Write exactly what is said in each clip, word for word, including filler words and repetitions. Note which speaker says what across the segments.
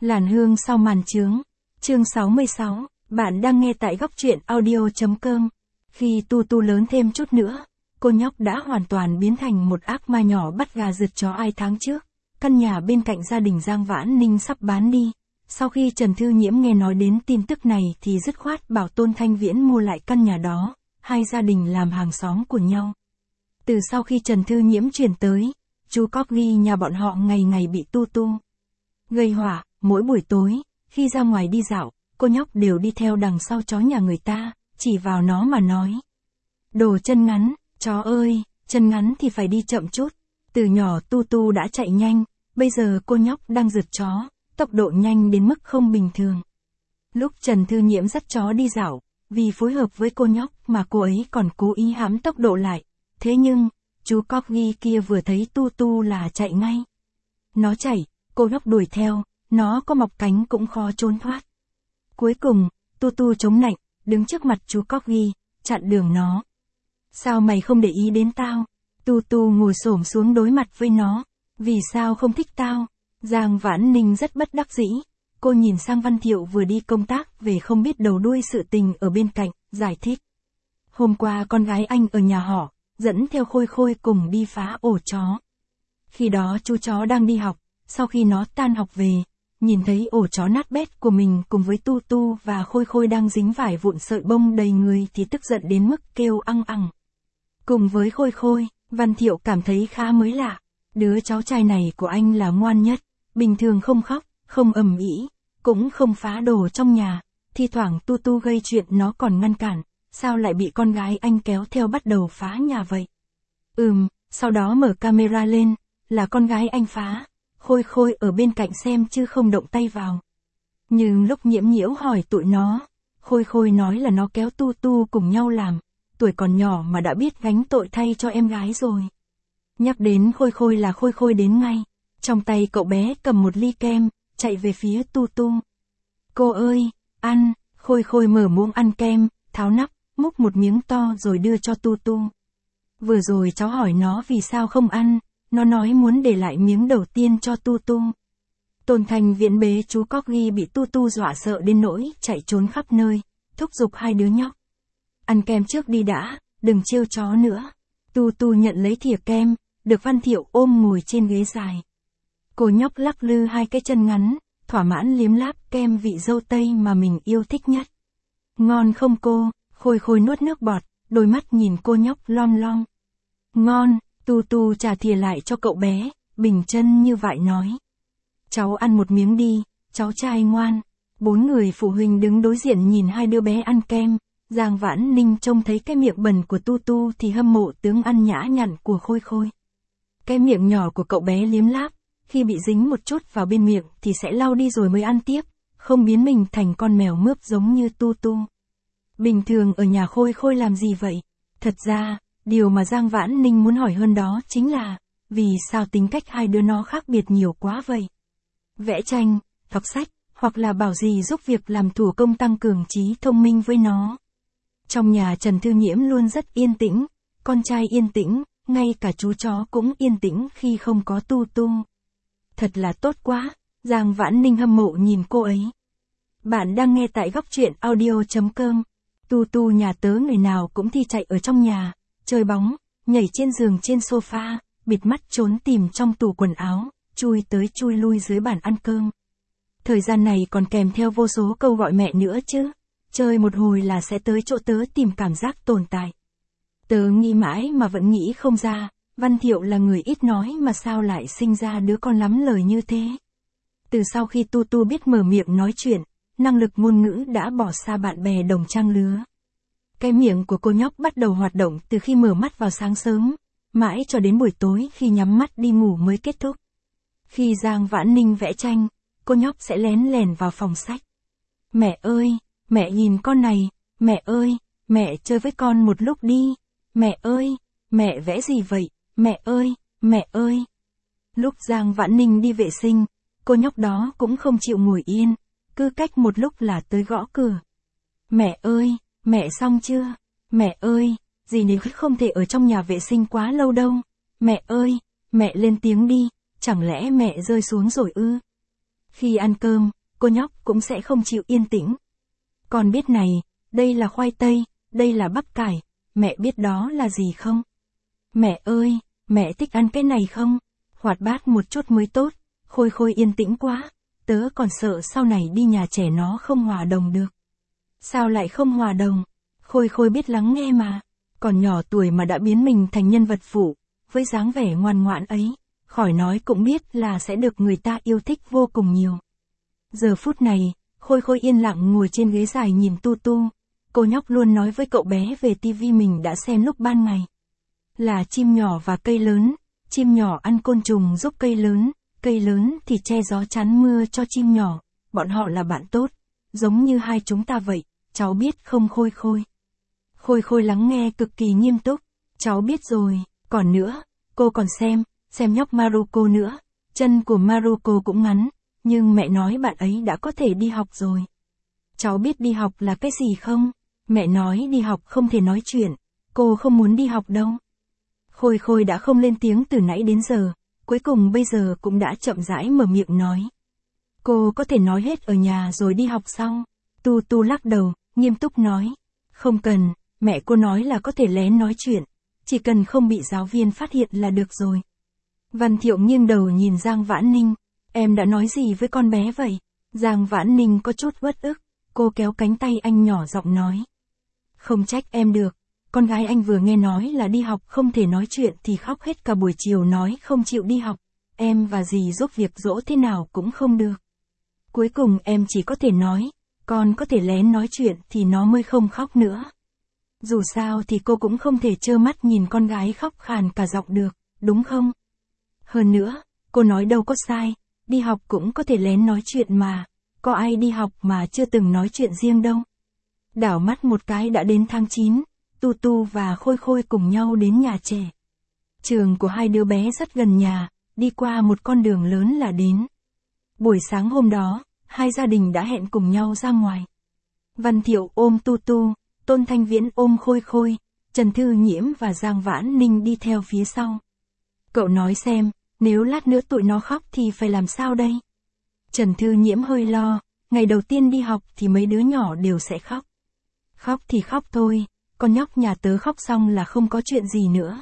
Speaker 1: Làn hương sau màn trướng. Chương sáu mươi sáu, bạn đang nghe tại góc truyện audio.com. Khi Tu Tu lớn thêm chút nữa, cô nhóc đã hoàn toàn biến thành một ác ma nhỏ bắt gà rượt chó ai tháng trước. Căn nhà bên cạnh gia đình Giang Vãn Ninh sắp bán đi. Sau khi Trần Thư Nhiễm nghe nói đến tin tức này thì dứt khoát bảo Tôn Thanh Viễn mua lại căn nhà đó, hai gia đình làm hàng xóm của nhau. Từ sau khi Trần Thư Nhiễm chuyển tới, chú Corgi nhà bọn họ ngày ngày bị Tu Tu gây họa. Mỗi buổi tối, khi ra ngoài đi dạo, cô nhóc đều đi theo đằng sau chó nhà người ta, chỉ vào nó mà nói. Đồ chân ngắn, chó ơi, chân ngắn thì phải đi chậm chút. Từ nhỏ Tu Tu đã chạy nhanh, bây giờ cô nhóc đang rượt chó, tốc độ nhanh đến mức không bình thường. Lúc Trần Thư Nhiễm dắt chó đi dạo, vì phối hợp với cô nhóc mà cô ấy còn cố ý hãm tốc độ lại. Thế nhưng, chú Corgi kia vừa thấy Tu Tu là chạy ngay. Nó chạy, cô nhóc đuổi theo. Nó có mọc cánh cũng khó trốn thoát. Cuối cùng, Tu Tu chống nạnh, đứng trước mặt chú Corgi, chặn đường nó. Sao mày không để ý đến tao? Tu Tu ngồi xổm xuống đối mặt với nó. Vì sao không thích tao? Giang Vãn Ninh rất bất đắc dĩ. Cô nhìn sang Văn Thiệu vừa đi công tác về không biết đầu đuôi sự tình ở bên cạnh, giải thích. Hôm qua con gái anh ở nhà họ, dẫn theo Khôi Khôi cùng đi phá ổ chó. Khi đó chú chó đang đi học, sau khi nó tan học về, nhìn thấy ổ chó nát bét của mình cùng với Tu Tu và Khôi Khôi đang dính vải vụn sợi bông đầy người thì tức giận đến mức kêu ăng ẳng. Cùng với Khôi Khôi, Văn Thiệu cảm thấy khá mới lạ. Đứa cháu trai này của anh là ngoan nhất, bình thường không khóc, không ầm ĩ, cũng không phá đồ trong nhà. Thi thoảng Tu Tu gây chuyện nó còn ngăn cản, sao lại bị con gái anh kéo theo bắt đầu phá nhà vậy? Ừm, sau đó mở camera lên, là con gái anh phá. Khôi Khôi ở bên cạnh xem chứ không động tay vào. Nhưng lúc Nhiễm Nhiễu hỏi tụi nó, Khôi Khôi nói là nó kéo Tu Tu cùng nhau làm, tuổi còn nhỏ mà đã biết gánh tội thay cho em gái rồi. Nhắc đến Khôi Khôi là Khôi Khôi đến ngay, trong tay cậu bé cầm một ly kem, chạy về phía Tu Tu. Cô ơi, ăn, Khôi Khôi mở muỗng ăn kem, tháo nắp, múc một miếng to rồi đưa cho Tu Tu. Vừa rồi cháu hỏi nó vì sao không ăn. Nó nói muốn để lại miếng đầu tiên cho Tu Tu. Tôn Thanh Viễn bế chú Corgi bị Tu Tu dọa sợ đến nỗi chạy trốn khắp nơi, thúc giục hai đứa nhóc. Ăn kem trước đi đã, đừng trêu chó nữa. Tu Tu nhận lấy thìa kem, được Văn Thiệu ôm ngồi trên ghế dài. Cô nhóc lắc lư hai cái chân ngắn, thỏa mãn liếm láp kem vị dâu tây mà mình yêu thích nhất. Ngon không cô? Khôi Khôi nuốt nước bọt, đôi mắt nhìn cô nhóc lom lom. Ngon. Tu Tu trả thìa lại cho cậu bé, bình chân như vậy nói. Cháu ăn một miếng đi, cháu trai ngoan. Bốn người phụ huynh đứng đối diện nhìn hai đứa bé ăn kem. Giang Vãn Ninh trông thấy cái miệng bẩn của Tu Tu thì hâm mộ tướng ăn nhã nhặn của Khôi Khôi. Cái miệng nhỏ của cậu bé liếm láp, khi bị dính một chút vào bên miệng thì sẽ lau đi rồi mới ăn tiếp, không biến mình thành con mèo mướp giống như Tu Tu. Bình thường ở nhà Khôi Khôi làm gì vậy? Thật ra, điều mà Giang Vãn Ninh muốn hỏi hơn đó chính là, vì sao tính cách hai đứa nó khác biệt nhiều quá vậy? Vẽ tranh, đọc sách, hoặc là bảo gì giúp việc làm thủ công tăng cường trí thông minh với nó. Trong nhà Trần Thư Nhiễm luôn rất yên tĩnh, con trai yên tĩnh, ngay cả chú chó cũng yên tĩnh khi không có Tu Tu. Thật là tốt quá, Giang Vãn Ninh hâm mộ nhìn cô ấy. Bạn đang nghe tại góc truyện audio.com. Tu Tu nhà tớ người nào cũng thi chạy ở trong nhà. Chơi bóng, nhảy trên giường trên sofa, bịt mắt trốn tìm trong tủ quần áo, chui tới chui lui dưới bàn ăn cơm. Thời gian này còn kèm theo vô số câu gọi mẹ nữa chứ. Chơi một hồi là sẽ tới chỗ tớ tìm cảm giác tồn tại. Tớ nghĩ mãi mà vẫn nghĩ không ra, Văn Thiệu là người ít nói mà sao lại sinh ra đứa con lắm lời như thế. Từ sau khi Tu Tu biết mở miệng nói chuyện, năng lực ngôn ngữ đã bỏ xa bạn bè đồng trang lứa. Cái miệng của cô nhóc bắt đầu hoạt động từ khi mở mắt vào sáng sớm, mãi cho đến buổi tối khi nhắm mắt đi ngủ mới kết thúc. Khi Giang Vãn Ninh vẽ tranh, cô nhóc sẽ lén lèn vào phòng sách. Mẹ ơi, mẹ nhìn con này, mẹ ơi, mẹ chơi với con một lúc đi, mẹ ơi, mẹ vẽ gì vậy, mẹ ơi, mẹ ơi. Lúc Giang Vãn Ninh đi vệ sinh, cô nhóc đó cũng không chịu ngồi yên, cứ cách một lúc là tới gõ cửa. Mẹ ơi, mẹ xong chưa? Mẹ ơi, dì nếu không thể ở trong nhà vệ sinh quá lâu đâu. Mẹ ơi, mẹ lên tiếng đi, chẳng lẽ mẹ rơi xuống rồi ư? Khi ăn cơm, cô nhóc cũng sẽ không chịu yên tĩnh. Con biết này, đây là khoai tây, đây là bắp cải, mẹ biết đó là gì không? Mẹ ơi, mẹ thích ăn cái này không? Hoạt bát một chút mới tốt, Khôi Khôi yên tĩnh quá, tớ còn sợ sau này đi nhà trẻ nó không hòa đồng được. Sao lại không hòa đồng? Khôi Khôi biết lắng nghe mà, còn nhỏ tuổi mà đã biến mình thành nhân vật phụ, với dáng vẻ ngoan ngoãn ấy, khỏi nói cũng biết là sẽ được người ta yêu thích vô cùng nhiều. Giờ phút này, Khôi Khôi yên lặng ngồi trên ghế dài nhìn Tu Tu, cô nhóc luôn nói với cậu bé về tivi mình đã xem lúc ban ngày. Là chim nhỏ và cây lớn, chim nhỏ ăn côn trùng giúp cây lớn, cây lớn thì che gió chắn mưa cho chim nhỏ, bọn họ là bạn tốt, giống như hai chúng ta vậy, cháu biết không Khôi Khôi? Khôi Khôi lắng nghe cực kỳ nghiêm túc, cháu biết rồi, còn nữa, cô còn xem, xem nhóc Maruko nữa, chân của Maruko cũng ngắn, nhưng mẹ nói bạn ấy đã có thể đi học rồi. Cháu biết đi học là cái gì không? Mẹ nói đi học không thể nói chuyện, cô không muốn đi học đâu. Khôi Khôi đã không lên tiếng từ nãy đến giờ, cuối cùng bây giờ cũng đã chậm rãi mở miệng nói. Cô có thể nói hết ở nhà rồi đi học sau. Tu Tu lắc đầu, nghiêm túc nói. Không cần, mẹ cô nói là có thể lén nói chuyện, chỉ cần không bị giáo viên phát hiện là được rồi. Văn Thiệu nghiêng đầu nhìn Giang Vãn Ninh, em đã nói gì với con bé vậy? Giang Vãn Ninh có chút uất ức, cô kéo cánh tay anh nhỏ giọng nói. Không trách em được, con gái anh vừa nghe nói là đi học không thể nói chuyện thì khóc hết cả buổi chiều nói không chịu đi học, em và dì giúp việc dỗ thế nào cũng không được. Cuối cùng em chỉ có thể nói, con có thể lén nói chuyện thì nó mới không khóc nữa. Dù sao thì cô cũng không thể trơ mắt nhìn con gái khóc khàn cả giọng được, đúng không? Hơn nữa, cô nói đâu có sai, đi học cũng có thể lén nói chuyện mà, có ai đi học mà chưa từng nói chuyện riêng đâu. Đảo mắt một cái đã đến tháng chín, Tu Tu và Khôi Khôi cùng nhau đến nhà trẻ. Trường của hai đứa bé rất gần nhà, đi qua một con đường lớn là đến. Buổi sáng hôm đó, hai gia đình đã hẹn cùng nhau ra ngoài. Văn Thiệu ôm Tu Tu, Tôn Thanh Viễn ôm Khôi Khôi, Trần Thư Nhiễm và Giang Vãn Ninh đi theo phía sau. Cậu nói xem, nếu lát nữa tụi nó khóc thì phải làm sao đây? Trần Thư Nhiễm hơi lo, ngày đầu tiên đi học thì mấy đứa nhỏ đều sẽ khóc. Khóc thì khóc thôi, con nhóc nhà tớ khóc xong là không có chuyện gì nữa.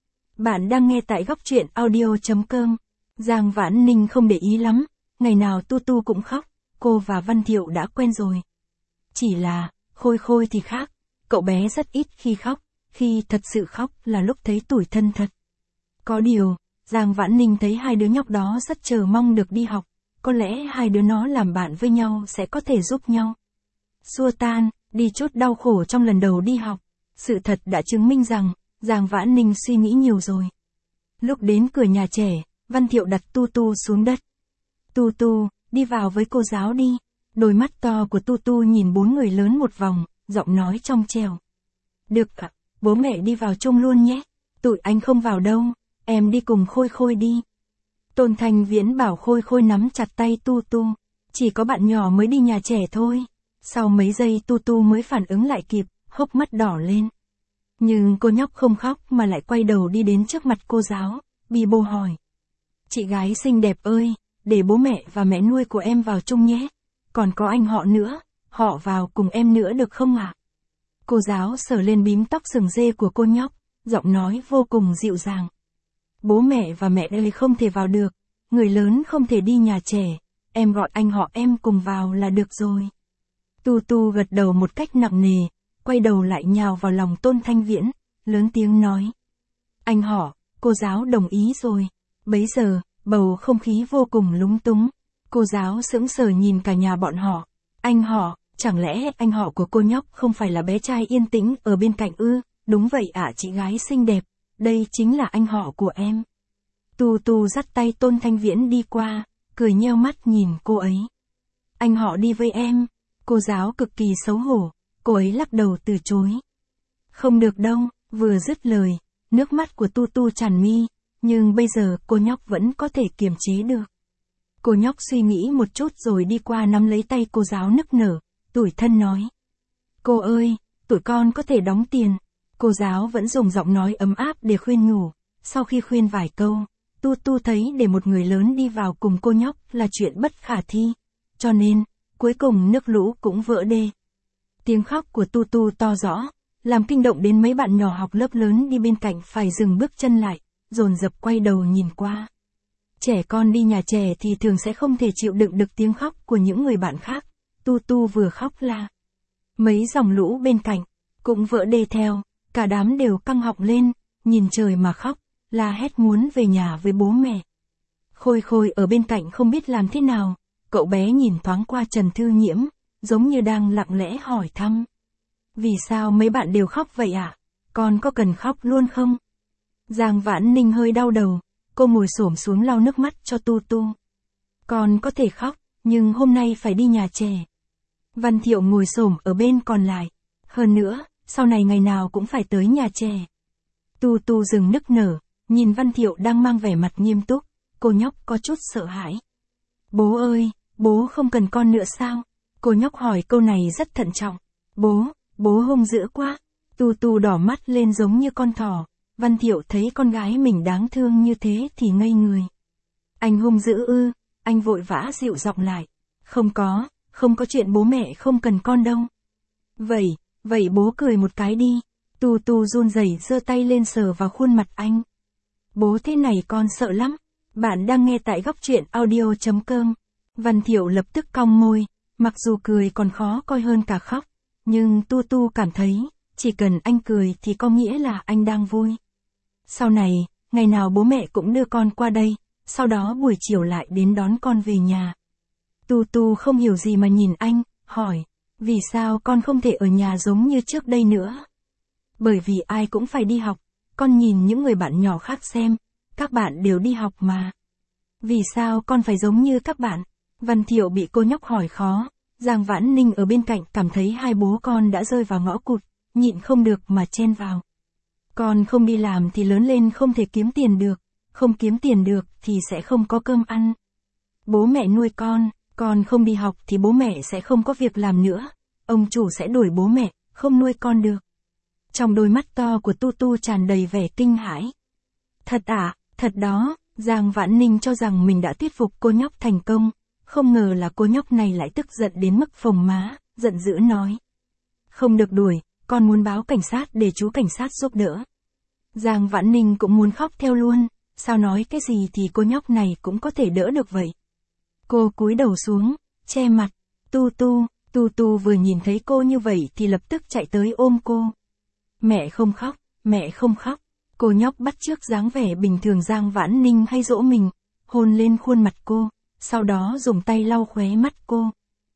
Speaker 1: Bạn đang nghe tại góc truyện audio chấm com. Giang Vãn Ninh không để ý lắm, ngày nào Tu Tu cũng khóc, cô và Văn Thiệu đã quen rồi. Chỉ là, Khôi Khôi thì khác, cậu bé rất ít khi khóc, khi thật sự khóc là lúc thấy tủi thân thật. Có điều, Giang Vãn Ninh thấy hai đứa nhóc đó rất chờ mong được đi học, có lẽ hai đứa nó làm bạn với nhau sẽ có thể giúp nhau xua tan, đi chút đau khổ trong lần đầu đi học. Sự thật đã chứng minh rằng, Giang Vãn Ninh suy nghĩ nhiều rồi. Lúc đến cửa nhà trẻ, Văn Thiệu đặt Tu Tu xuống đất. Tu Tu, đi vào với cô giáo đi. Đôi mắt to của Tu Tu nhìn bốn người lớn một vòng, giọng nói trong trẻo. Được ạ, bố mẹ đi vào chung luôn nhé. Tụi anh không vào đâu, em đi cùng Khôi Khôi đi. Tôn Thanh Viễn bảo Khôi Khôi nắm chặt tay Tu Tu. Chỉ có bạn nhỏ mới đi nhà trẻ thôi. Sau mấy giây Tu Tu mới phản ứng lại kịp, hốc mắt đỏ lên. Nhưng cô nhóc không khóc mà lại quay đầu đi đến trước mặt cô giáo, bi bô hỏi. Chị gái xinh đẹp ơi, để bố mẹ và mẹ nuôi của em vào chung nhé. Còn có anh họ nữa, họ vào cùng em nữa được không ạ? À? Cô giáo sờ lên bím tóc sừng dê của cô nhóc, giọng nói vô cùng dịu dàng. Bố mẹ và mẹ đây không thể vào được, người lớn không thể đi nhà trẻ, em gọi anh họ em cùng vào là được rồi. Tu Tu gật đầu một cách nặng nề, quay đầu lại nhào vào lòng Tôn Thanh Viễn, lớn tiếng nói. Anh họ, cô giáo đồng ý rồi. Bấy giờ, bầu không khí vô cùng lúng túng. Cô giáo sững sờ nhìn cả nhà bọn họ. Anh họ, chẳng lẽ anh họ của cô nhóc không phải là bé trai yên tĩnh ở bên cạnh ư? Đúng vậy ạ chị gái xinh đẹp, đây chính là anh họ của em. Tu Tu dắt tay Tôn Thanh Viễn đi qua, cười nheo mắt nhìn cô ấy. Anh họ đi với em. Cô giáo cực kỳ xấu hổ, cô ấy lắc đầu từ chối. Không được đâu, vừa dứt lời, nước mắt của Tu Tu tràn mi, nhưng bây giờ cô nhóc vẫn có thể kiềm chế được. Cô nhóc suy nghĩ một chút rồi đi qua nắm lấy tay cô giáo nức nở, tủi thân nói. Cô ơi, tụi con có thể đóng tiền. Cô giáo vẫn dùng giọng nói ấm áp để khuyên nhủ, sau khi khuyên vài câu, Tu Tu thấy để một người lớn đi vào cùng cô nhóc là chuyện bất khả thi. Cho nên, cuối cùng nước lũ cũng vỡ đê. Tiếng khóc của Tu Tu to rõ, làm kinh động đến mấy bạn nhỏ học lớp lớn đi bên cạnh phải dừng bước chân lại, dồn dập quay đầu nhìn qua. Trẻ con đi nhà trẻ thì thường sẽ không thể chịu đựng được tiếng khóc của những người bạn khác. Tu Tu vừa khóc la. Mấy dòng lũ bên cạnh, cũng vỡ đê theo, cả đám đều căng họng lên, nhìn trời mà khóc, la hét muốn về nhà với bố mẹ. Khôi Khôi ở bên cạnh không biết làm thế nào, cậu bé nhìn thoáng qua Trần Thư Nhiễm, giống như đang lặng lẽ hỏi thăm. Vì sao mấy bạn đều khóc vậy ạ? À? Con có cần khóc luôn không? Giang Vãn Ninh hơi đau đầu, cô ngồi xổm xuống lau nước mắt cho Tu Tu. Con có thể khóc, nhưng hôm nay phải đi nhà trẻ. Văn Thiệu ngồi xổm ở bên còn lại. Hơn nữa, sau này ngày nào cũng phải tới nhà trẻ. Tu Tu dừng nức nở, nhìn Văn Thiệu đang mang vẻ mặt nghiêm túc, cô nhóc có chút sợ hãi. Bố ơi, bố không cần con nữa sao? Cô nhóc hỏi câu này rất thận trọng. Bố, bố hung dữ quá. Tu Tu đỏ mắt lên giống như con thỏ. Văn Thiệu thấy con gái mình đáng thương như thế thì ngây người. Anh hung dữ ư? Anh vội vã dịu giọng lại. Không có, không có chuyện bố mẹ không cần con đâu. Vậy, vậy bố cười một cái đi. Tu Tu run rẩy giơ tay lên sờ vào khuôn mặt anh. Bố thế này con sợ lắm. Bạn đang nghe tại góc truyện audio chấm com. Văn Thiệu lập tức cong môi, mặc dù cười còn khó coi hơn cả khóc. Nhưng Tu Tu cảm thấy, chỉ cần anh cười thì có nghĩa là anh đang vui. Sau này, ngày nào bố mẹ cũng đưa con qua đây, sau đó buổi chiều lại đến đón con về nhà. Tu Tu không hiểu gì mà nhìn anh, hỏi, vì sao con không thể ở nhà giống như trước đây nữa? Bởi vì ai cũng phải đi học, con nhìn những người bạn nhỏ khác xem, các bạn đều đi học mà. Vì sao con phải giống như các bạn? Văn Thiệu bị cô nhóc hỏi khó, Giang Vãn Ninh ở bên cạnh cảm thấy hai bố con đã rơi vào ngõ cụt, nhịn không được mà chen vào. Con không đi làm thì lớn lên không thể kiếm tiền được, không kiếm tiền được thì sẽ không có cơm ăn. Bố mẹ nuôi con, con không đi học thì bố mẹ sẽ không có việc làm nữa, ông chủ sẽ đuổi bố mẹ, không nuôi con được. Trong đôi mắt to của Tu Tu tràn đầy vẻ kinh hãi. Thật à, thật đó, Giang Vãn Ninh cho rằng mình đã thuyết phục cô nhóc thành công, không ngờ là cô nhóc này lại tức giận đến mức phồng má, giận dữ nói. Không được đuổi, con muốn báo cảnh sát để chú cảnh sát giúp đỡ. Giang Vãn Ninh cũng muốn khóc theo luôn, sao nói cái gì thì cô nhóc này cũng có thể đỡ được vậy. Cô cúi đầu xuống, che mặt, Tu Tu, Tu Tu vừa nhìn thấy cô như vậy thì lập tức chạy tới ôm cô. Mẹ không khóc, mẹ không khóc. Cô nhóc bắt chước dáng vẻ bình thường Giang Vãn Ninh hay dỗ mình, hôn lên khuôn mặt cô, sau đó dùng tay lau khóe mắt cô.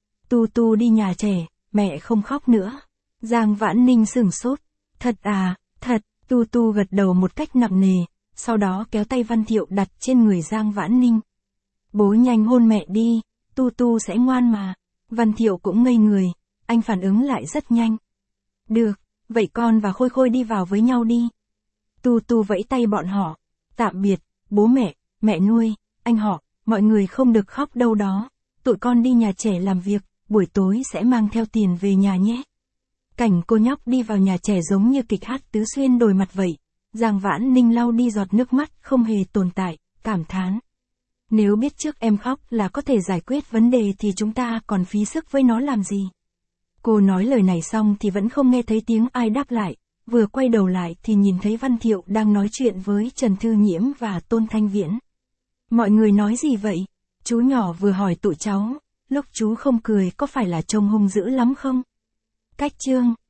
Speaker 1: Tu Tu đi nhà trẻ, mẹ không khóc nữa. Giang Vãn Ninh sửng sốt. Thật à, thật, Tu Tu gật đầu một cách nặng nề, sau đó kéo tay Văn Thiệu đặt trên người Giang Vãn Ninh. Bố nhanh hôn mẹ đi, Tu Tu sẽ ngoan mà. Văn Thiệu cũng ngây người, anh phản ứng lại rất nhanh. Được, vậy con và Khôi Khôi đi vào với nhau đi. Tu Tu vẫy tay bọn họ. Tạm biệt, bố mẹ, mẹ nuôi, anh họ, mọi người không được khóc đâu đó. Tụi con đi nhà trẻ làm việc, buổi tối sẽ mang theo tiền về nhà nhé. Cảnh cô nhóc đi vào nhà trẻ giống như kịch hát Tứ Xuyên đổi mặt vậy. Giang Vãn Ninh lau đi giọt nước mắt không hề tồn tại, cảm thán. Nếu biết trước em khóc là có thể giải quyết vấn đề thì chúng ta còn phí sức với nó làm gì. Cô nói lời này xong thì vẫn không nghe thấy tiếng ai đáp lại, vừa quay đầu lại thì nhìn thấy Văn Thiệu đang nói chuyện với Trần Thư Nhiễm và Tôn Thanh Viễn. Mọi người nói gì vậy? Chú nhỏ vừa hỏi tụi cháu, lúc chú không cười có phải là trông hung dữ lắm không? Cách chương